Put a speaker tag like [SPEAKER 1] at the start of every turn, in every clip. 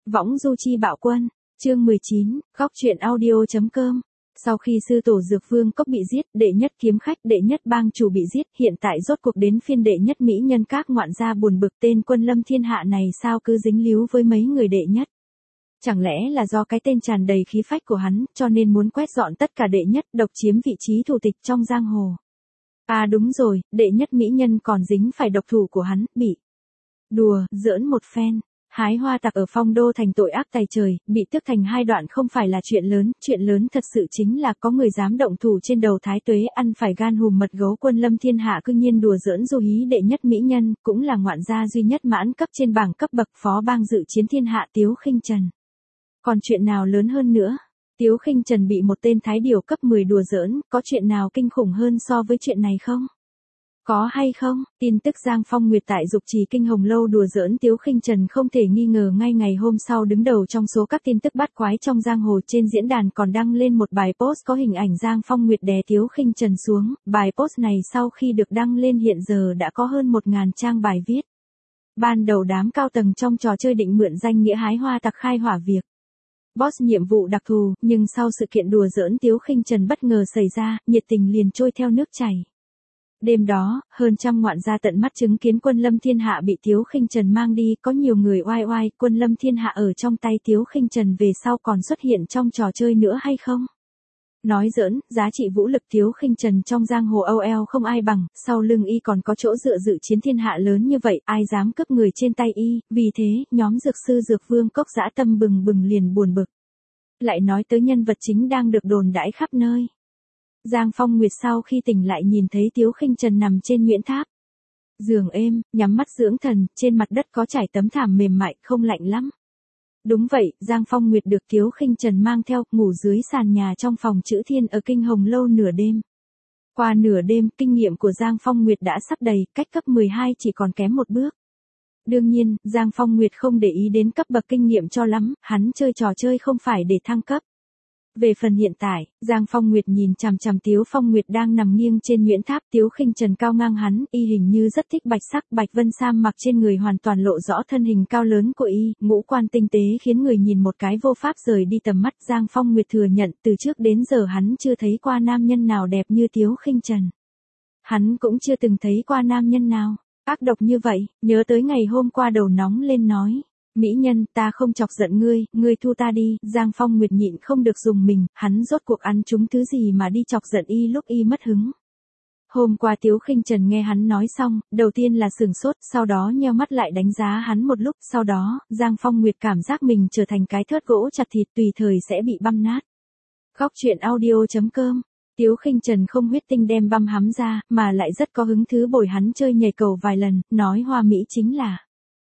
[SPEAKER 1] Võng du chi bạo quân, chương 19, góc truyện audio.com. Sau khi sư tổ Dược Vương Cốc bị giết, đệ nhất kiếm khách, đệ nhất bang chủ bị giết, hiện tại rốt cuộc đến phiên đệ nhất mỹ nhân các ngoạn gia buồn bực, tên Quân Lâm thiên hạ này sao cứ dính líu với mấy người đệ nhất. Chẳng lẽ là do cái tên tràn đầy khí phách của hắn, cho nên muốn quét dọn tất cả đệ nhất, độc chiếm vị trí thủ tịch trong giang hồ. À đúng rồi, đệ nhất mỹ nhân còn dính phải độc thủ của hắn, bị đùa, giỡn một phen. Hái hoa tặc ở Phong Đô thành tội ác tày trời, bị tước thành hai đoạn không phải là chuyện lớn thật sự chính là có người dám động thủ trên đầu Thái Tuế, ăn phải gan hùm mật gấu. Quân Lâm thiên hạ cư nhiên đùa giỡn du hí đệ nhất mỹ nhân, cũng là ngoạn gia duy nhất mãn cấp trên bảng cấp bậc phó bang dự chiến thiên hạ Tiếu Khinh Trần. Còn chuyện nào lớn hơn nữa? Tiếu Khinh Trần bị một tên thái điều cấp 10 đùa giỡn, có chuyện nào kinh khủng hơn so với chuyện này không? Có hay không? Tin tức Giang Phong Nguyệt tại Dục Trì Kinh Hồng Lâu đùa giỡn Tiếu Khinh Trần không thể nghi ngờ ngay ngày hôm sau đứng đầu trong số các tin tức bát quái trong giang hồ. Trên diễn đàn còn đăng lên một bài post có hình ảnh Giang Phong Nguyệt đè Tiếu Khinh Trần xuống. Bài post này sau khi được đăng lên hiện giờ đã có hơn 1000 trang bài viết. Ban đầu đám cao tầng trong trò chơi định mượn danh nghĩa hái hoa tặc khai hỏa việc boss nhiệm vụ đặc thù, nhưng sau sự kiện đùa giỡn Tiếu Khinh Trần bất ngờ xảy ra, nhiệt tình liền trôi theo nước chảy. Đêm đó, hơn trăm ngoạn gia tận mắt chứng kiến Quân Lâm thiên hạ bị Tiếu Khinh Trần mang đi, có nhiều người oai oai, Quân Lâm thiên hạ ở trong tay Tiếu Khinh Trần về sau còn xuất hiện trong trò chơi nữa hay không? Nói giỡn, giá trị vũ lực Tiếu Khinh Trần trong giang hồ OL không ai bằng, sau lưng y còn có chỗ dựa dự chiến thiên hạ lớn như vậy, ai dám cướp người trên tay y, vì thế, nhóm dược sư Dược Vương Cốc dã tâm bừng bừng liền buồn bực. Lại nói tới nhân vật chính đang được đồn đãi khắp nơi. Giang Phong Nguyệt sau khi tỉnh lại nhìn thấy Tiếu Khinh Trần nằm trên Nguyễn Tháp. Giường êm, nhắm mắt dưỡng thần, trên mặt đất có trải tấm thảm mềm mại, không lạnh lắm. Đúng vậy, Giang Phong Nguyệt được Tiếu Khinh Trần mang theo, ngủ dưới sàn nhà trong phòng Chữ Thiên ở Kinh Hồng Lâu nửa đêm. Qua nửa đêm, kinh nghiệm của Giang Phong Nguyệt đã sắp đầy, cách cấp 12 chỉ còn kém một bước. Đương nhiên, Giang Phong Nguyệt không để ý đến cấp bậc kinh nghiệm cho lắm, hắn chơi trò chơi không phải để thăng cấp. Về phần hiện tại, Giang Phong Nguyệt nhìn chằm chằm Tiếu Phong Nguyệt đang nằm nghiêng trên Nguyễn Tháp. Tiếu Khinh Trần cao ngang hắn, y hình như rất thích bạch sắc, bạch vân sam mặc trên người hoàn toàn lộ rõ thân hình cao lớn của y, ngũ quan tinh tế khiến người nhìn một cái vô pháp rời đi tầm mắt. Giang Phong Nguyệt thừa nhận từ trước đến giờ hắn chưa thấy qua nam nhân nào đẹp như Tiếu Khinh Trần. Hắn cũng chưa từng thấy qua nam nhân nào ác độc như vậy, nhớ tới ngày hôm qua đầu nóng lên nói. Mỹ nhân, ta không chọc giận ngươi thu ta đi. Giang Phong Nguyệt nhịn không được dùng mình, hắn rốt cuộc ăn trúng thứ gì mà đi chọc giận y lúc y mất hứng. Hôm qua Tiếu Khinh Trần nghe hắn nói xong, đầu tiên là sửng sốt, sau đó nheo mắt lại đánh giá hắn một lúc, sau đó, Giang Phong Nguyệt cảm giác mình trở thành cái thớt gỗ chặt thịt tùy thời sẽ bị băm nát. Góc truyện audio.com. Tiếu Khinh Trần không huyết tinh đem băm hắm ra, mà lại rất có hứng thú bồi hắn chơi nhảy cầu vài lần, nói hoa mỹ chính là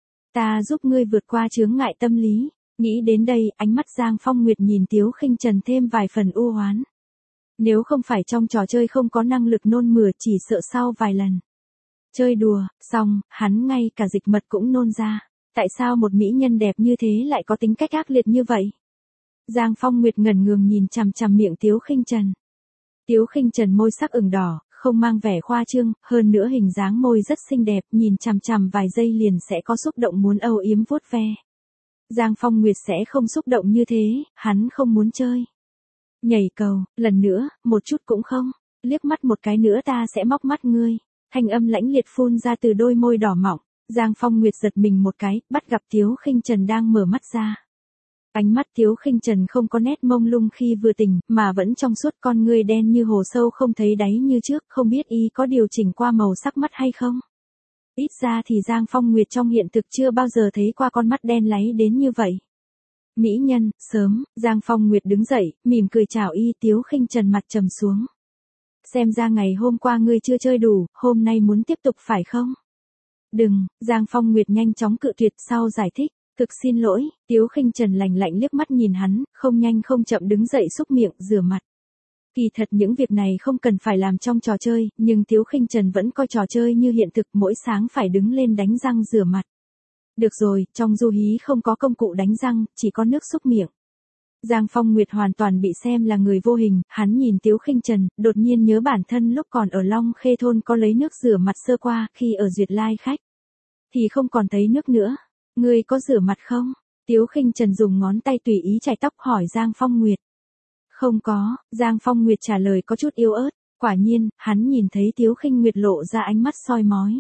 [SPEAKER 1] ta giúp ngươi vượt qua chướng ngại tâm lý. Nghĩ đến đây, ánh mắt Giang Phong Nguyệt nhìn Tiếu Khinh Trần thêm vài phần u hoán. Nếu không phải trong trò chơi không có năng lực nôn mửa, chỉ sợ sau vài lần chơi đùa, xong, hắn ngay cả dịch mật cũng nôn ra. Tại sao một mỹ nhân đẹp như thế lại có tính cách ác liệt như vậy? Giang Phong Nguyệt ngẩn ngường nhìn chằm chằm miệng Tiếu Khinh Trần. Tiếu Khinh Trần môi sắc ửng đỏ, không mang vẻ khoa trương, hơn nữa hình dáng môi rất xinh đẹp, nhìn chằm chằm vài giây liền sẽ có xúc động muốn âu yếm vuốt ve. Giang Phong Nguyệt sẽ không xúc động như thế, hắn không muốn chơi nhảy cầu, lần nữa, một chút cũng không, liếc mắt một cái nữa ta sẽ móc mắt ngươi. Thanh âm lãnh liệt phun ra từ đôi môi đỏ mọng. Giang Phong Nguyệt giật mình một cái, bắt gặp Tiếu Khinh Trần đang mở mắt ra. Ánh mắt Tiếu Khinh Trần không có nét mông lung khi vừa tỉnh, mà vẫn trong suốt, con ngươi đen như hồ sâu không thấy đáy như trước, không biết y có điều chỉnh qua màu sắc mắt hay không. Ít ra thì Giang Phong Nguyệt trong hiện thực chưa bao giờ thấy qua con mắt đen láy đến như vậy. Mỹ nhân, sớm, Giang Phong Nguyệt đứng dậy, mỉm cười chào y. Tiếu Khinh Trần mặt trầm xuống. Xem ra ngày hôm qua ngươi chưa chơi đủ, hôm nay muốn tiếp tục phải không? Đừng, Giang Phong Nguyệt nhanh chóng cự tuyệt sau giải thích. Thực xin lỗi. Tiếu Khinh Trần lạnh lạnh liếc mắt nhìn hắn, không nhanh không chậm đứng dậy xúc miệng, rửa mặt. Kỳ thật những việc này không cần phải làm trong trò chơi, nhưng Tiếu Khinh Trần vẫn coi trò chơi như hiện thực, mỗi sáng phải đứng lên đánh răng rửa mặt. Được rồi, trong du hí không có công cụ đánh răng, chỉ có nước xúc miệng. Giang Phong Nguyệt hoàn toàn bị xem là người vô hình, hắn nhìn Tiếu Khinh Trần, đột nhiên nhớ bản thân lúc còn ở Long Khê thôn có lấy nước rửa mặt sơ qua, khi ở Duyệt Lai khách thì không còn thấy nước nữa. Ngươi có rửa mặt không? Tiếu Khinh Trần dùng ngón tay tùy ý chải tóc hỏi Giang Phong Nguyệt. Không có, Giang Phong Nguyệt trả lời có chút yếu ớt, quả nhiên, hắn nhìn thấy Tiếu Khinh Nguyệt lộ ra ánh mắt soi mói.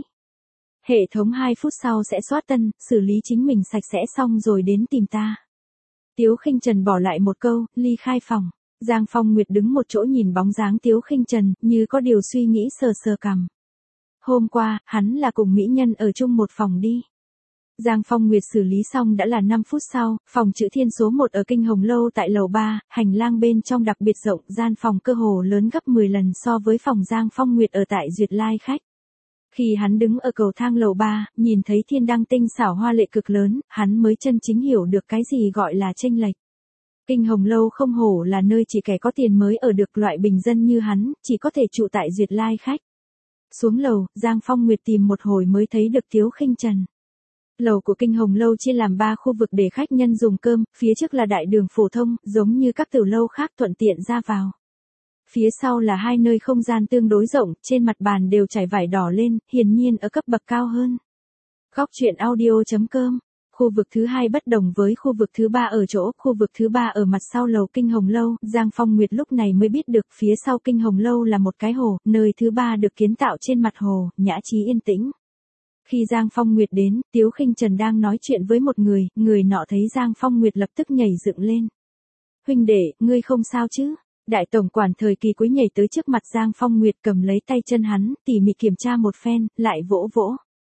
[SPEAKER 1] Hệ thống 2 phút sau sẽ soát tân, xử lý chính mình sạch sẽ xong rồi đến tìm ta. Tiếu Khinh Trần bỏ lại một câu, ly khai phòng. Giang Phong Nguyệt đứng một chỗ nhìn bóng dáng Tiếu Khinh Trần, như có điều suy nghĩ sờ sờ cằm. Hôm qua, hắn là cùng mỹ nhân ở chung một phòng đi. Giang Phong Nguyệt xử lý xong đã là 5 phút sau, phòng chữ thiên số 1 ở Kinh Hồng Lâu tại lầu 3, hành lang bên trong đặc biệt rộng, gian phòng cơ hồ lớn gấp 10 lần so với phòng Giang Phong Nguyệt ở tại Duyệt Lai khách. Khi hắn đứng ở cầu thang lầu 3, nhìn thấy thiên đăng tinh xảo hoa lệ cực lớn, hắn mới chân chính hiểu được cái gì gọi là chênh lệch. Kinh Hồng Lâu không hổ là nơi chỉ kẻ có tiền mới ở được, loại bình dân như hắn, chỉ có thể trụ tại Duyệt Lai khách. Xuống lầu, Giang Phong Nguyệt tìm một hồi mới thấy được Tiếu Khinh Trần. Lầu của Kinh Hồng Lâu chia làm 3 khu vực để khách nhân dùng cơm, phía trước là đại đường phổ thông, giống như các tiểu lâu khác thuận tiện ra vào. Phía sau là 2 nơi không gian tương đối rộng, trên mặt bàn đều trải vải đỏ lên, hiển nhiên ở cấp bậc cao hơn. Góc truyện audio.com. Khu vực thứ 2 bất đồng với khu vực thứ 3 ở chỗ, khu vực thứ 3 ở mặt sau lầu Kinh Hồng Lâu, Giang Phong Nguyệt lúc này mới biết được phía sau Kinh Hồng Lâu là một cái hồ, nơi thứ 3 được kiến tạo trên mặt hồ, nhã trí yên tĩnh. Khi Giang Phong Nguyệt đến, Tiếu Khinh Trần đang nói chuyện với một người nọ thấy Giang Phong Nguyệt lập tức nhảy dựng lên. Huynh đệ, ngươi không sao chứ? Đại tổng quản thời kỳ cuối nhảy tới trước mặt Giang Phong Nguyệt cầm lấy tay chân hắn, tỉ mỉ kiểm tra một phen, lại vỗ vỗ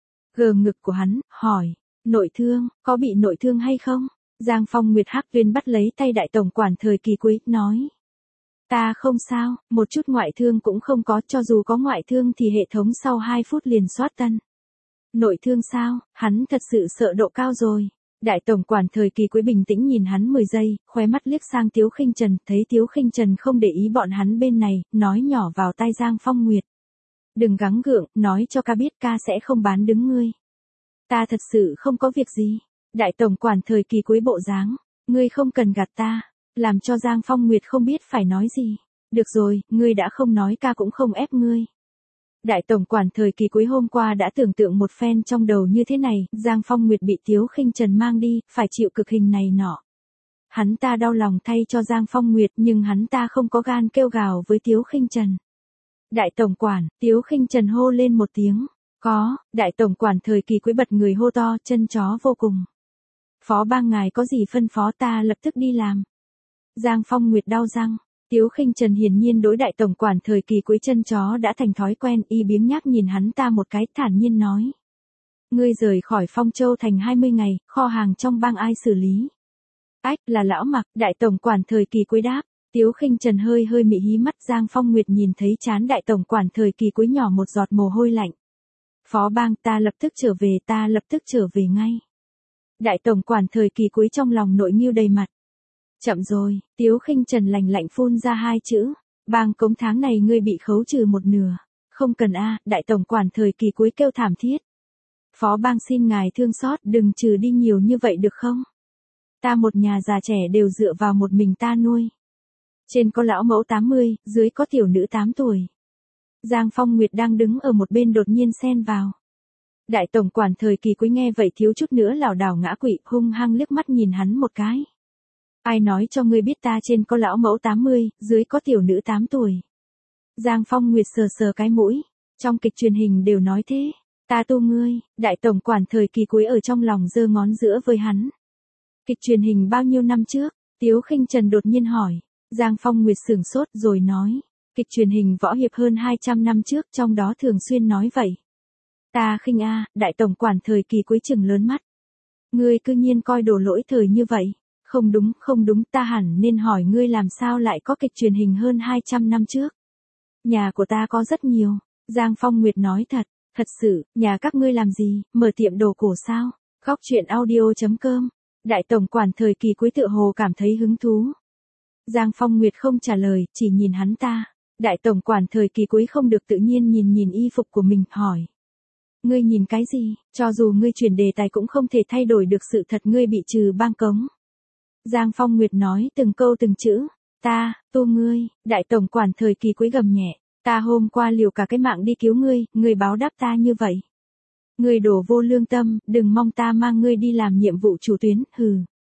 [SPEAKER 1] gờ ngực của hắn, hỏi, nội thương, có bị nội thương hay không? Giang Phong Nguyệt hắc tuyến bắt lấy tay đại tổng quản thời kỳ cuối, nói. Ta không sao, một chút ngoại thương cũng không có, cho dù có ngoại thương thì hệ thống sau 2 phút liền soát tân. Nội thương sao, hắn thật sự sợ độ cao rồi. Đại tổng quản thời kỳ cuối bình tĩnh nhìn hắn 10 giây, khóe mắt liếc sang Tiếu Khinh Trần, thấy Tiếu Khinh Trần không để ý bọn hắn bên này, nói nhỏ vào tai Giang Phong Nguyệt. Đừng gắng gượng, nói cho ca biết ca sẽ không bán đứng ngươi. Ta thật sự không có việc gì. Đại tổng quản thời kỳ cuối bộ dáng, ngươi không cần gạt ta, làm cho Giang Phong Nguyệt không biết phải nói gì. Được rồi, ngươi đã không nói ca cũng không ép ngươi. Đại tổng quản thời kỳ cuối hôm qua đã tưởng tượng một phen trong đầu như thế này, Giang Phong Nguyệt bị Tiếu Khinh Trần mang đi, phải chịu cực hình này nọ. Hắn ta đau lòng thay cho Giang Phong Nguyệt nhưng hắn ta không có gan kêu gào với Tiếu Khinh Trần. Đại tổng quản, Tiếu Khinh Trần hô lên một tiếng. Có, đại tổng quản thời kỳ cuối bật người hô to, chân chó vô cùng. Phó bang ngài có gì phân phó ta lập tức đi làm. Giang Phong Nguyệt đau răng. Tiếu Khinh Trần hiển nhiên đối đại tổng quản thời kỳ cuối chân chó đã thành thói quen, y biếng nhác nhìn hắn ta một cái, thản nhiên nói. Ngươi rời khỏi Phong Châu thành 20 ngày, kho hàng trong bang ai xử lý? Ách, là lão Mặc, đại tổng quản thời kỳ cuối đáp. Tiếu Khinh Trần hơi mị hí mắt, Giang Phong Nguyệt nhìn thấy trán đại tổng quản thời kỳ cuối nhỏ một giọt mồ hôi lạnh. Phó bang, ta lập tức trở về ngay. Đại tổng quản thời kỳ cuối trong lòng nội nghiêu đầy mặt. Chậm rồi, Tiếu Khinh Trần lạnh lạnh phun ra 2 chữ. Bang cống tháng này ngươi bị khấu trừ 1/2. Không cần a, đại tổng quản thời kỳ cuối kêu thảm thiết. Phó bang xin ngài thương xót, đừng trừ đi nhiều như vậy được không? Ta một nhà già trẻ đều dựa vào một mình ta nuôi. Trên có lão mẫu 80, dưới có tiểu nữ 8 tuổi. Giang Phong Nguyệt đang đứng ở một bên đột nhiên xen vào. Đại tổng quản thời kỳ cuối nghe vậy thiếu chút nữa lảo đảo ngã quỵ, hung hăng liếc mắt nhìn hắn một cái. Ai nói cho ngươi biết ta trên có lão mẫu 80, dưới có tiểu nữ 8 tuổi. Giang Phong Nguyệt sờ cái mũi. Trong kịch truyền hình đều nói thế. Ta tu ngươi, đại tổng quản thời kỳ cuối ở trong lòng giơ ngón giữa với hắn. Kịch truyền hình bao nhiêu năm trước? Tiếu Khinh Trần đột nhiên hỏi. Giang Phong Nguyệt sửng sốt rồi nói. Kịch truyền hình võ hiệp hơn 200 năm trước, trong đó thường xuyên nói vậy. Ta khinh a, đại tổng quản thời kỳ cuối chừng lớn mắt. Ngươi cư nhiên coi đồ lỗi thời như vậy. Không đúng, ta hẳn nên hỏi ngươi làm sao lại có kịch truyền hình hơn 200 năm trước. Nhà của ta có rất nhiều. Giang Phong Nguyệt nói thật sự, nhà các ngươi làm gì, mở tiệm đồ cổ sao? Góc truyện audio.com. Đại tổng quản thời kỳ cuối tựa hồ cảm thấy hứng thú. Giang Phong Nguyệt không trả lời, chỉ nhìn hắn ta. Đại tổng quản thời kỳ cuối không được tự nhiên nhìn y phục của mình, hỏi. Ngươi nhìn cái gì, cho dù ngươi chuyển đề tài cũng không thể thay đổi được sự thật ngươi bị trừ bang cống. Giang Phong Nguyệt nói từng câu từng chữ. Ta, tu ngươi, đại tổng quản thời kỳ cuối gầm nhẹ. Ta hôm qua liều cả cái mạng đi cứu ngươi báo đáp ta như vậy. Ngươi đổ vô lương tâm, đừng mong ta mang ngươi đi làm nhiệm vụ chủ tuyến, hừ.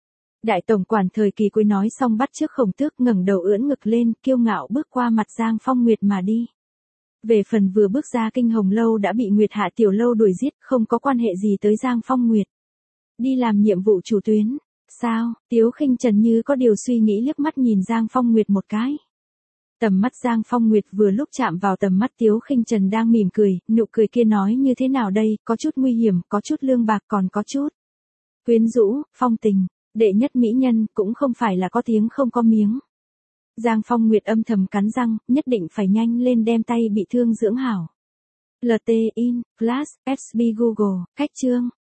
[SPEAKER 1] Đại tổng quản thời kỳ cuối nói xong bắt chước Khổng Tước ngẩng đầu ưỡn ngực lên, kiêu ngạo bước qua mặt Giang Phong Nguyệt mà đi. Về phần vừa bước ra kinh hồng lâu đã bị Nguyệt Hạ tiểu lâu đuổi giết, không có quan hệ gì tới Giang Phong Nguyệt. Đi làm nhiệm vụ chủ tuyến. Sao? Tiếu Khinh Trần như có điều suy nghĩ liếc mắt nhìn Giang Phong Nguyệt một cái. Tầm mắt Giang Phong Nguyệt vừa lúc chạm vào tầm mắt Tiếu Khinh Trần đang mỉm cười, nụ cười kia nói như thế nào đây, có chút nguy hiểm, có chút lương bạc còn có chút quyến rũ, phong tình, đệ nhất mỹ nhân cũng không phải là có tiếng không có miếng. Giang Phong Nguyệt âm thầm cắn răng, nhất định phải nhanh lên đem tay bị thương dưỡng hảo. LT in, Flash, FB Google, cách chương.